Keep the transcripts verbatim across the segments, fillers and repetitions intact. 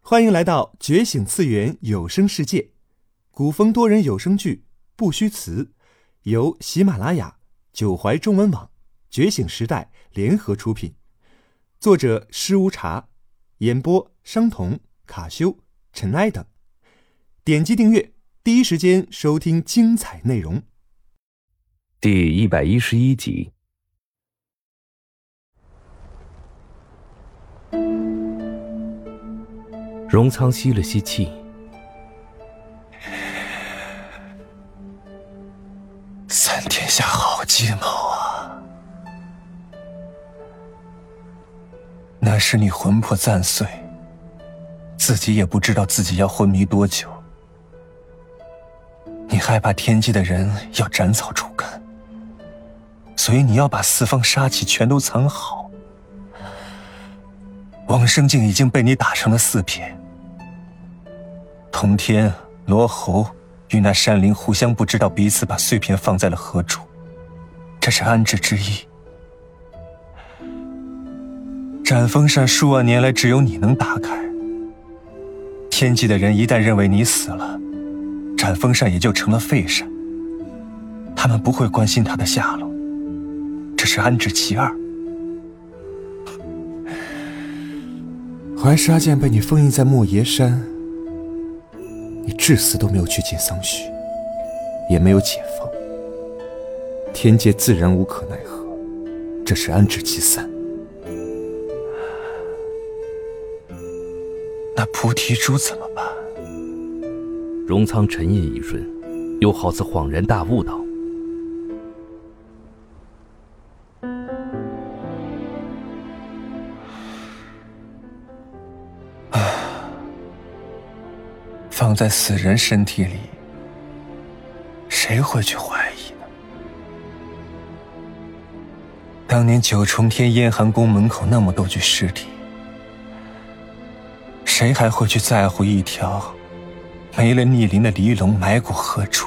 欢迎来到觉醒次元有声世界，古风多人有声剧《不虚词》，由喜马拉雅、九怀中文网、觉醒时代联合出品，作者施无茶，演播商童、卡修、尘埃等。点击订阅，第一时间收听精彩内容。 第一百一十一集。荣仓吸了吸气， 三天下好计谋啊！那时你魂魄暂碎，自己也不知道自己要昏迷多久。你害怕天机的人要斩草除根，所以你要把四方杀气全都藏好。往生镜已经被你打成了四撇。通天、罗侯与那山灵互相不知道彼此把碎片放在了何处，这是安置之意。斩风扇数万年来只有你能打开，天机的人一旦认为你死了，斩风扇也就成了废扇，他们不会关心他的下落，这是安置其二。 怀沙剑被你封印在莫邪山，你至死都没有去见桑许，也没有解放，天界自然无可奈何，这是安置其三。 那菩提珠怎么办？ 荣仓沉吟一瞬，又好似恍然大悟道： 放在死人身体里，谁会去怀疑呢？当年九重天燕寒宫门口那么多具尸体，谁还会去在乎一条没了逆鳞的离龙埋骨何处？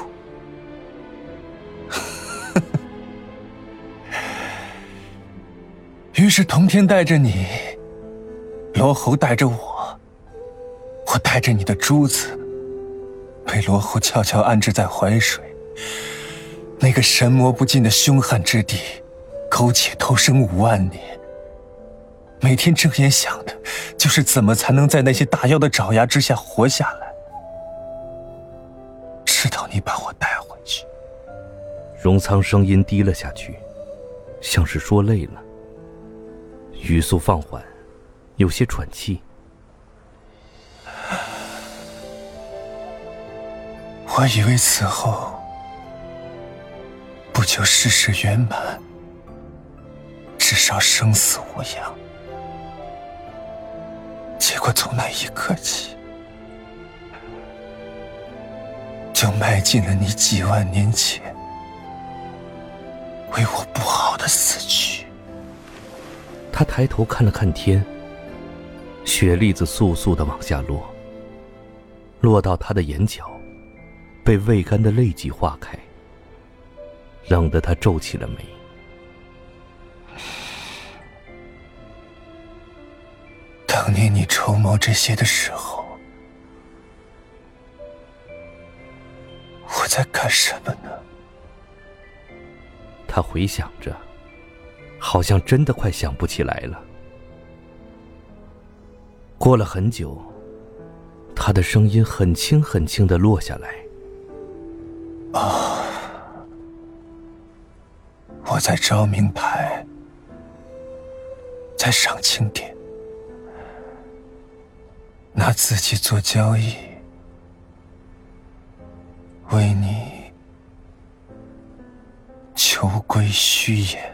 于是同天带着你，罗侯带着我，我带着你的珠子，被罗侯悄悄安置在淮水，那个神魔不尽的凶悍之地，苟且偷生五万年。每天睁眼想的就是怎么才能在那些大妖的爪牙之下活下来，直到你把我带回去。 荣仓声音低了下去，像是说累了，语速放缓，有些喘气。 我以为此后不久世事圆满，至少生死无恙。结果从那一刻起，就迈进了你几万年前为我不好的死去。 他抬头看了看天，雪粒子簌簌地往下落，落到他的眼角，被未干的泪迹化开，冷得他皱起了眉。 当年你筹谋这些的时候，我在干什么呢？ 他回想着，好像真的快想不起来了。过了很久，他的声音很轻很轻地落下来。 哦，我在昭明台，在上清殿，拿自己做交易，为你求归虚言。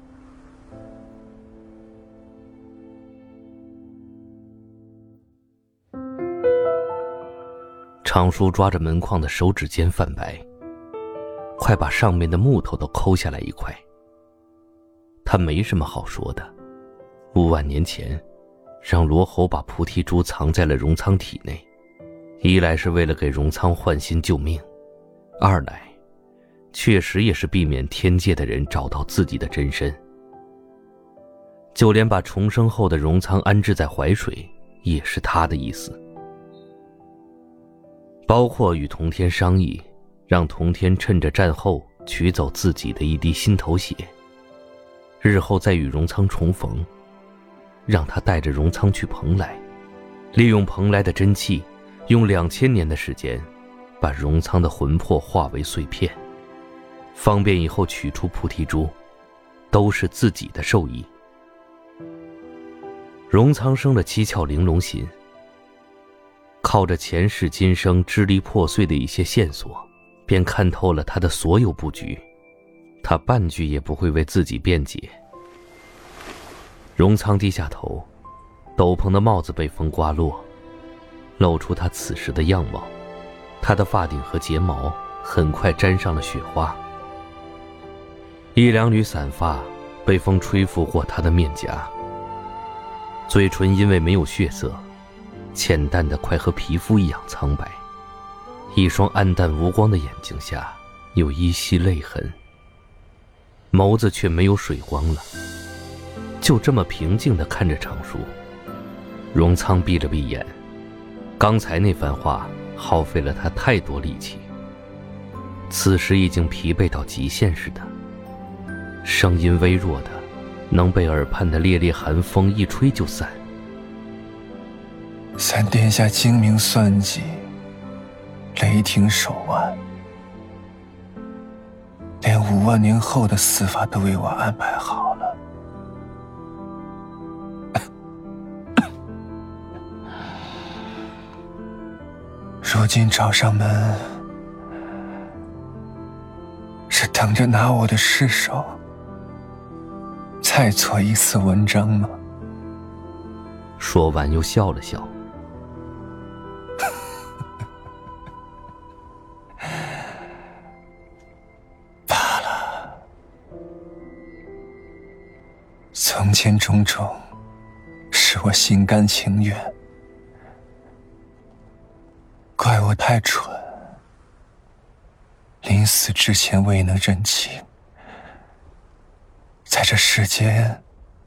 常叔抓着门框的手指尖泛白，快把上面的木头都抠下来一块。他没什么好说的，五万年前让罗侯把菩提珠藏在了荣仓体内，一来是为了给荣仓换心救命，二来确实也是避免天界的人找到自己的真身。就连把重生后的荣仓安置在淮水，也是他的意思。 包括与同天商议，让同天趁着战后取走自己的一滴心头血，日后再与荣仓重逢，让他带着荣仓去蓬莱，利用蓬莱的真气，用两千年的时间把荣仓的魂魄化为碎片，方便以后取出菩提珠，都是自己的受益。荣仓生了七窍玲珑心，靠着前世今生支离破碎的一些线索，便看透了他的所有布局，他半句也不会为自己辩解。荣仓低下头，斗篷的帽子被风刮落，露出他此时的样貌。他的发顶和睫毛很快沾上了雪花，一两缕散发被风吹拂过他的面颊，嘴唇因为没有血色，浅淡的快和皮肤一样苍白，一双暗淡无光的眼睛下有依稀泪痕，眸子却没有水光了，就这么平静地看着长叔。荣仓闭了闭眼，刚才那番话耗费了他太多力气，此时已经疲惫到极限似的，声音微弱的能被耳畔的烈烈寒风一吹就散。 三殿下精明算计，雷霆手腕，连五万年后的死法都为我安排好了。如今找上门，是等着拿我的尸首再做一次文章吗？ 说完又笑了笑。 罢了，从前种种是我心甘情愿，怪我太蠢，临死之前未能认清，在这世间，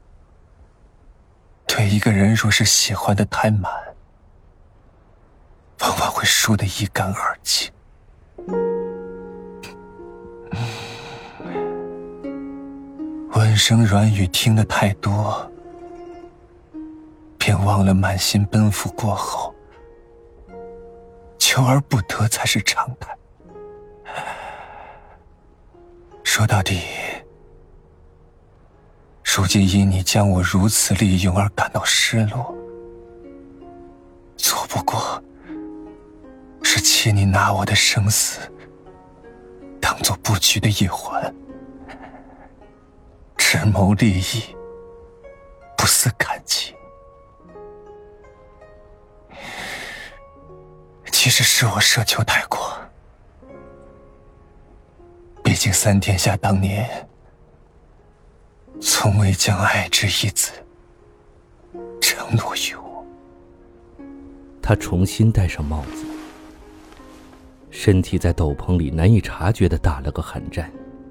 对一个人若是喜欢的太满，往往会输得一干二净。温声软语听得太多，便忘了满心奔赴过后，求而不得才是常态。说到底，如今因你将我如此利用而感到失落，错不过是借你拿我的生死当作布局的一环，只谋利益，不思感情。其实是我奢求太过，毕竟三殿下当年从未将爱之一字承诺于我。 他重新戴上帽子，身体在斗篷里难以察觉地打了个寒战。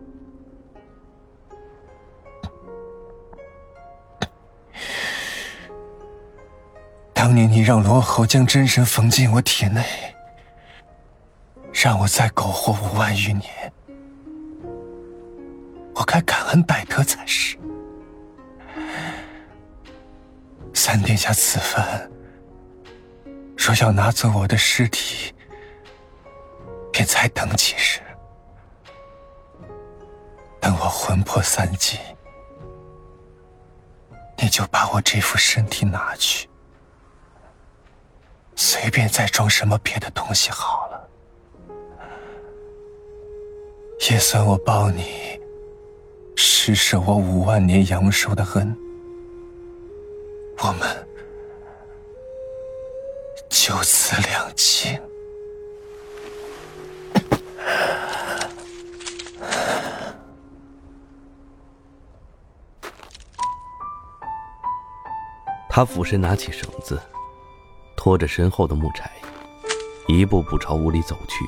当年你让罗侯将真神缝进我体内，让我再苟活五万余年，我该感恩戴德才是。三殿下此番若要拿走我的尸体，便再等几日，等我魂魄散尽，你就把我这副身体拿去，随便再装什么别的东西好了，也算我报你施舍我五万年阳寿的恩，我们就此两清。 他俯身拿起绳子，拖着身后的木柴，一步步朝屋里走去。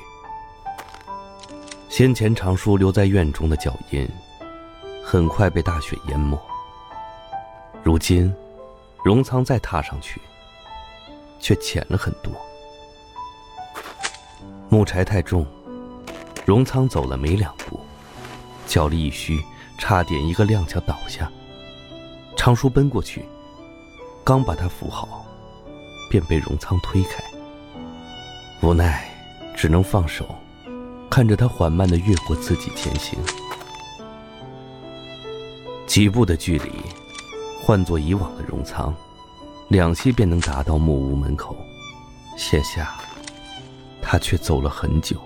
先前长叔留在院中的脚印很快被大雪淹没，如今荣仓再踏上去却浅了很多。 木柴太重，荣仓走了没两步，脚力一虚，差点一个踉跄倒下。常叔奔过去，刚把他扶好，便被荣仓推开。无奈只能放手，看着他缓慢地越过自己前行。几步的距离，换作以往的荣仓，两栖便能达到木屋门口，现下他却走了很久。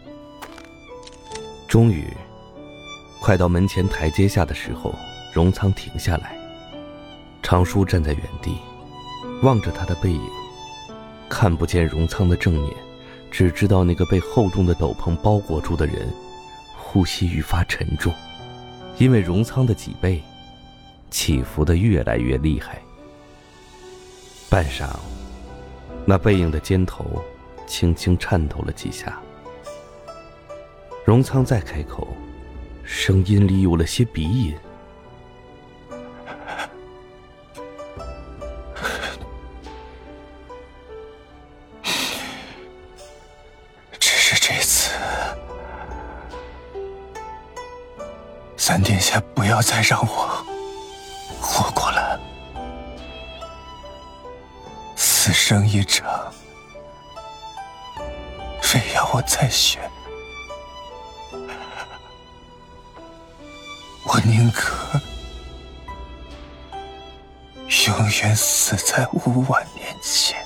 终于快到门前台阶下的时候，荣仓停下来。常叔站在原地，望着他的背影，看不见荣仓的正面，只知道那个被厚重的斗篷包裹住的人呼吸愈发沉重，因为荣仓的脊背起伏得越来越厉害。半晌，那背影的肩头轻轻颤抖了几下。荣仓再开口，声音里有了些鼻音。 只是这次，三殿下不要再让我活过了。死生一场，非要我再选，我宁可永远死在五万年前。